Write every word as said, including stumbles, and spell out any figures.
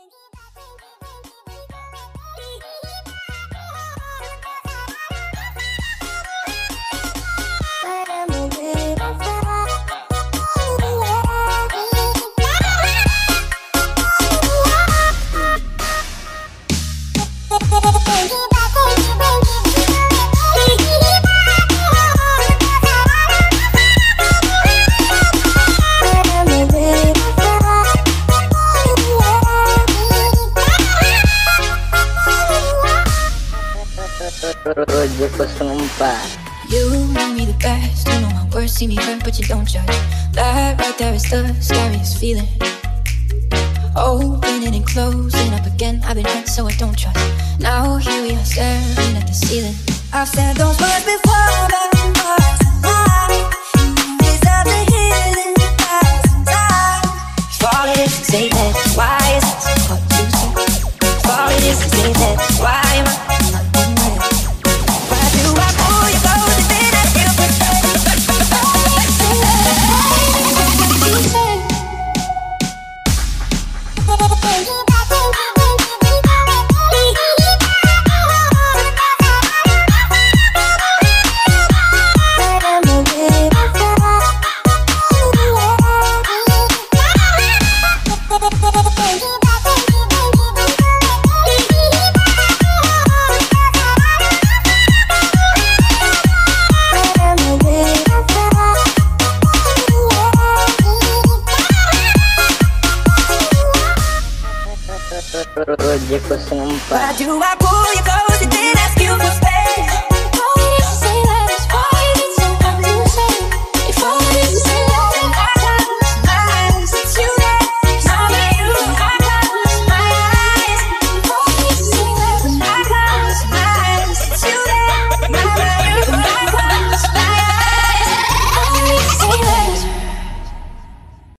You know me the best, you know my words, see me hurt, but you don't judge. That right there is the scariest feeling. Opening and closing up again, I've been hurt so I don't trust. Now here we are staring at the ceiling. I've said those words before, but why? You deserve to hear them a thousand times. Fall it is to say that, why is it so hard to say? Fall it is to say that, why am I not doing it? Why do I pull you close and then I feel betrayed? Why do I pull you close and then ask you for space?